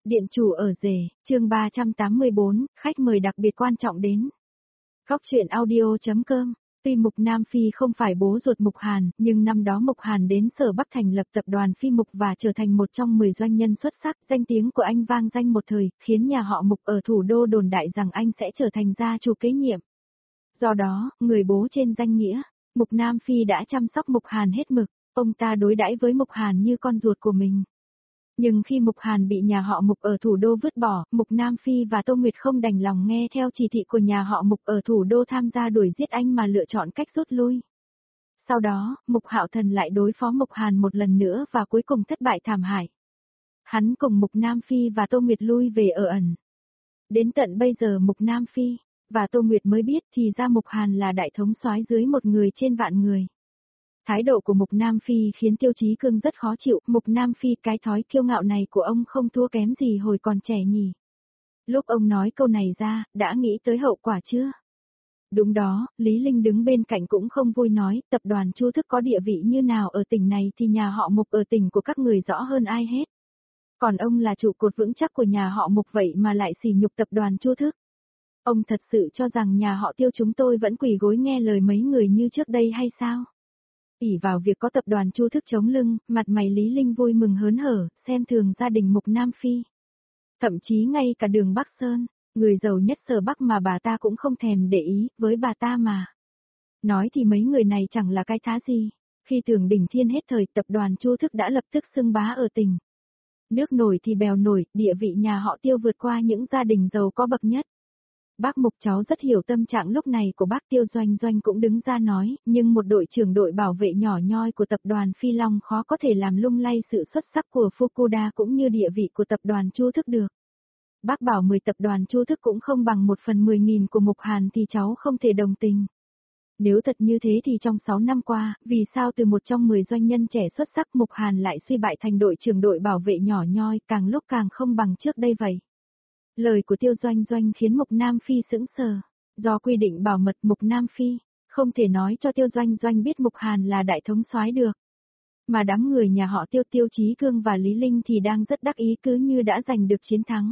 Điện chủ ở rể, chương 384, khách mời đặc biệt quan trọng đến. Góc truyện audio.com. Tuy Mục Nam Phi không phải bố ruột Mục Hàn, nhưng năm đó Mục Hàn đến Sở Bắc thành lập tập đoàn Phi Mục và trở thành một trong 10 doanh nhân xuất sắc, danh tiếng của anh vang danh một thời, khiến nhà họ Mục ở thủ đô đồn đại rằng anh sẽ trở thành gia chủ kế nhiệm. Do đó, người bố trên danh nghĩa, Mục Nam Phi đã chăm sóc Mục Hàn hết mực, ông ta đối đãi với Mục Hàn như con ruột của mình. Nhưng khi Mục Hàn bị nhà họ Mục ở thủ đô vứt bỏ, Mục Nam Phi và Tô Nguyệt không đành lòng nghe theo chỉ thị của nhà họ Mục ở thủ đô tham gia đuổi giết anh mà lựa chọn cách rút lui. Sau đó, Mục Hạo Thần lại đối phó Mục Hàn một lần nữa và cuối cùng thất bại thảm hại. Hắn cùng Mục Nam Phi và Tô Nguyệt lui về ở ẩn. Đến tận bây giờ Mục Nam Phi và Tô Nguyệt mới biết thì ra Mục Hàn là đại thống soái dưới một người trên vạn người. Thái độ của Mục Nam Phi khiến Tiêu Chí Cương rất khó chịu, Mục Nam Phi cái thói kiêu ngạo này của ông không thua kém gì hồi còn trẻ nhỉ. Lúc ông nói câu này ra, đã nghĩ tới hậu quả chưa? Đúng đó, Lý Linh đứng bên cạnh cũng không vui nói, tập đoàn Chu Thức có địa vị như nào ở tỉnh này thì nhà họ Mục ở tỉnh của các người rõ hơn ai hết. Còn ông là trụ cột vững chắc của nhà họ Mục vậy mà lại sỉ nhục tập đoàn Chu Thức. Ông thật sự cho rằng nhà họ Tiêu chúng tôi vẫn quỳ gối nghe lời mấy người như trước đây hay sao? Ỷ vào việc có tập đoàn Chu Thức chống lưng, mặt mày Lý Linh vui mừng hớn hở, xem thường gia đình Mục Nam Phi. Thậm chí ngay cả Đường Bắc Sơn, người giàu nhất Sở Bắc mà bà ta cũng không thèm để ý, với bà ta mà. Nói thì mấy người này chẳng là cái thá gì. Khi Tưởng Đỉnh Thiên hết thời, tập đoàn Chu Thức đã lập tức xưng bá ở tỉnh. Nước nổi thì bèo nổi, địa vị nhà họ Tiêu vượt qua những gia đình giàu có bậc nhất. Bác Mục cháu rất hiểu tâm trạng lúc này của bác Tiêu Doanh Doanh cũng đứng ra nói, nhưng một đội trưởng đội bảo vệ nhỏ nhoi của tập đoàn Phi Long khó có thể làm lung lay sự xuất sắc của Fukuda cũng như địa vị của tập đoàn Chu Thức được. Bác bảo 10 tập đoàn Chu Thức cũng không bằng 1/10.000 của Mục Hàn thì cháu không thể đồng tình. Nếu thật như thế thì trong 6 năm qua, vì sao từ một trong 10 doanh nhân trẻ xuất sắc Mục Hàn lại suy bại thành đội trưởng đội bảo vệ nhỏ nhoi càng lúc càng không bằng trước đây vậy? Lời của Tiêu Doanh Doanh khiến Mục Nam Phi sững sờ. Do quy định bảo mật Mục Nam Phi, không thể nói cho Tiêu Doanh Doanh biết Mục Hàn là đại thống soái được. Mà đám người nhà họ Tiêu Tiêu Chí Cương và Lý Linh thì đang rất đắc ý cứ như đã giành được chiến thắng.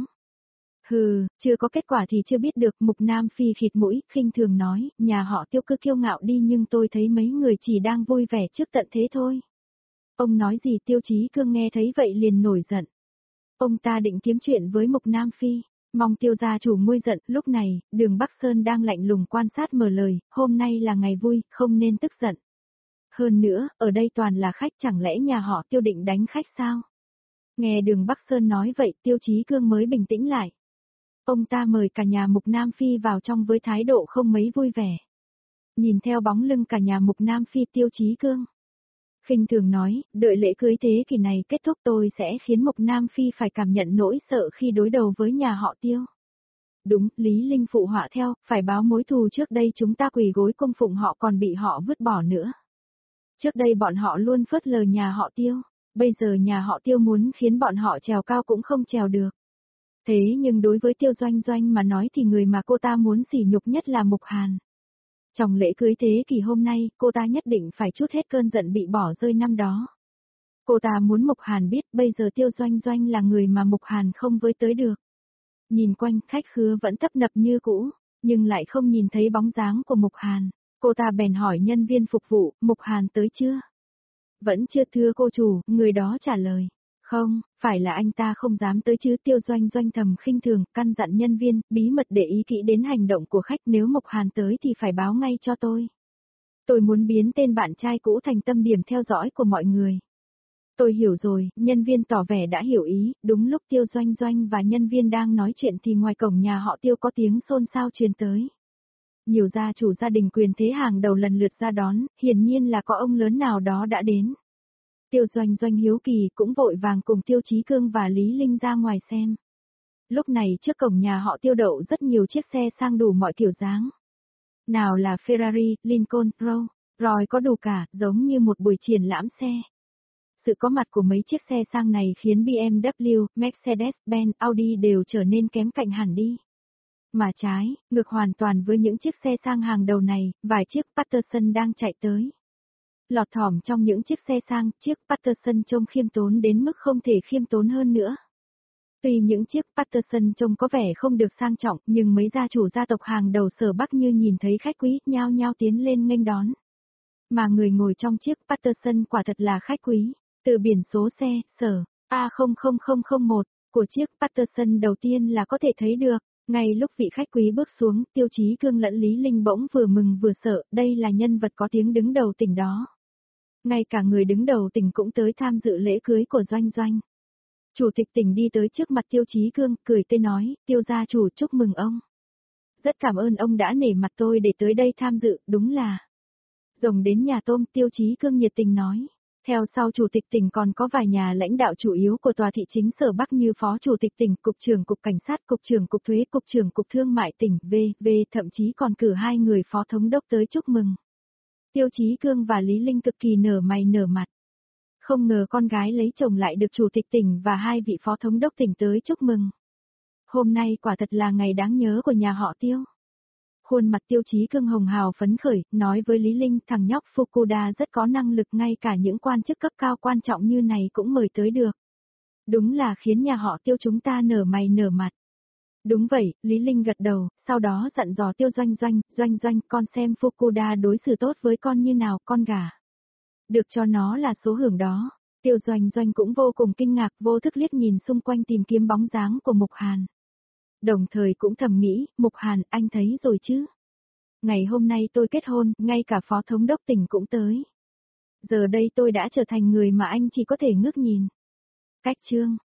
Hừ, chưa có kết quả thì chưa biết được, Mục Nam Phi khịt mũi, khinh thường nói, nhà họ Tiêu cứ kiêu ngạo đi nhưng tôi thấy mấy người chỉ đang vui vẻ trước tận thế thôi. Ông nói gì? Tiêu Chí Cương nghe thấy vậy liền nổi giận. Ông ta định kiếm chuyện với Mục Nam Phi. Mong Tiêu gia chủ nguôi giận. Lúc này, Đường Bắc Sơn đang lạnh lùng quan sát mở lời, hôm nay là ngày vui, không nên tức giận. Hơn nữa, ở đây toàn là khách, chẳng lẽ nhà họ Tiêu định đánh khách sao? Nghe Đường Bắc Sơn nói vậy, Tiêu Chí Cương mới bình tĩnh lại. Ông ta mời cả nhà Mục Nam Phi vào trong với thái độ không mấy vui vẻ. Nhìn theo bóng lưng cả nhà Mục Nam Phi, Tiêu Chí Cương khinh thường nói, đợi lễ cưới thế kỷ này kết thúc tôi sẽ khiến Mục Nam Phi phải cảm nhận nỗi sợ khi đối đầu với nhà họ Tiêu. Đúng, Lý Linh phụ họa theo, phải báo mối thù trước đây chúng ta quỳ gối cung phụng họ còn bị họ vứt bỏ nữa. Trước đây bọn họ luôn phớt lờ nhà họ Tiêu, bây giờ nhà họ Tiêu muốn khiến bọn họ trèo cao cũng không trèo được. Thế nhưng đối với Tiêu Doanh Doanh mà nói thì người mà cô ta muốn sỉ nhục nhất là Mục Hàn. Trong lễ cưới thế kỷ hôm nay, cô ta nhất định phải trút hết cơn giận bị bỏ rơi năm đó. Cô ta muốn Mục Hàn biết bây giờ Tiêu Doanh Doanh là người mà Mục Hàn không với tới được. Nhìn quanh, khách khứa vẫn tấp nập như cũ, nhưng lại không nhìn thấy bóng dáng của Mục Hàn. Cô ta bèn hỏi nhân viên phục vụ, Mục Hàn tới chưa? Vẫn chưa thưa cô chủ, người đó trả lời. Không, phải là anh ta không dám tới chứ. Tiêu Doanh Doanh thầm khinh thường, căn dặn nhân viên, bí mật để ý kỹ đến hành động của khách, nếu Mục Hàn tới thì phải báo ngay cho tôi. Tôi muốn biến tên bạn trai cũ thành tâm điểm theo dõi của mọi người. Tôi hiểu rồi, nhân viên tỏ vẻ đã hiểu ý. Đúng lúc Tiêu Doanh Doanh và nhân viên đang nói chuyện thì ngoài cổng nhà họ Tiêu có tiếng xôn xao truyền tới. Nhiều gia chủ gia đình quyền thế hàng đầu lần lượt ra đón, hiển nhiên là có ông lớn nào đó đã đến. Tiêu Doanh Doanh hiếu kỳ cũng vội vàng cùng Tiêu Chí Cương và Lý Linh ra ngoài xem. Lúc này trước cổng nhà họ Tiêu đậu rất nhiều chiếc xe sang đủ mọi kiểu dáng. Nào là Ferrari, Lincoln, Rolls-Royce có đủ cả, giống như một buổi triển lãm xe. Sự có mặt của mấy chiếc xe sang này khiến BMW, Mercedes-Benz, Audi đều trở nên kém cạnh hẳn đi. Mà trái, ngược hoàn toàn với những chiếc xe sang hàng đầu này, vài chiếc Patterson đang chạy tới. Lọt thỏm trong những chiếc xe sang, chiếc Patterson trông khiêm tốn đến mức không thể khiêm tốn hơn nữa. Tuy những chiếc Patterson trông có vẻ không được sang trọng, nhưng mấy gia chủ gia tộc hàng đầu Sở Bắc như nhìn thấy khách quý, nhao nhao tiến lên nghênh đón. Mà người ngồi trong chiếc Patterson quả thật là khách quý. Từ biển số xe, Sở A00001 của chiếc Patterson đầu tiên là có thể thấy được. Ngay lúc vị khách quý bước xuống, Tiêu Chí Cương lẫn Lý Linh bỗng vừa mừng vừa sợ, đây là nhân vật có tiếng đứng đầu tỉnh đó. Ngay cả người đứng đầu tỉnh cũng tới tham dự lễ cưới của Doanh Doanh. Chủ tịch tỉnh đi tới trước mặt Tiêu Chí Cương, cười tươi nói, Tiêu gia chủ chúc mừng ông. Rất cảm ơn ông đã nể mặt tôi để tới đây tham dự, đúng là. Rồng đến nhà tôm, Tiêu Chí Cương nhiệt tình nói. Theo sau chủ tịch tỉnh còn có vài nhà lãnh đạo chủ yếu của tòa thị chính Sở Bắc như phó chủ tịch tỉnh, cục trưởng cục cảnh sát, cục trưởng cục thuế, cục trưởng cục thương mại tỉnh, v.v. thậm chí còn cử 2 người phó thống đốc tới chúc mừng. Tiêu Chí Cương và Lý Linh cực kỳ nở mày nở mặt. Không ngờ con gái lấy chồng lại được chủ tịch tỉnh và 2 vị phó thống đốc tỉnh tới chúc mừng. Hôm nay quả thật là ngày đáng nhớ của nhà họ Tiêu. Khuôn mặt Tiêu Chí Cương hồng hào phấn khởi, nói với Lý Linh, thằng nhóc Fukuda rất có năng lực, ngay cả những quan chức cấp cao quan trọng như này cũng mời tới được. Đúng là khiến nhà họ Tiêu chúng ta nở mày nở mặt. Đúng vậy, Lý Linh gật đầu, sau đó dặn dò Tiêu Doanh Doanh, con xem Fukuda đối xử tốt với con như nào, con gà. Được cho nó là số hưởng đó. Tiêu Doanh cũng vô cùng kinh ngạc, vô thức liếc nhìn xung quanh tìm kiếm bóng dáng của Mục Hàn. Đồng thời cũng thầm nghĩ, Mục Hàn, anh thấy rồi chứ? Ngày hôm nay tôi kết hôn, ngay cả phó thống đốc tỉnh cũng tới. Giờ đây tôi đã trở thành người mà anh chỉ có thể ngước nhìn. Cách chương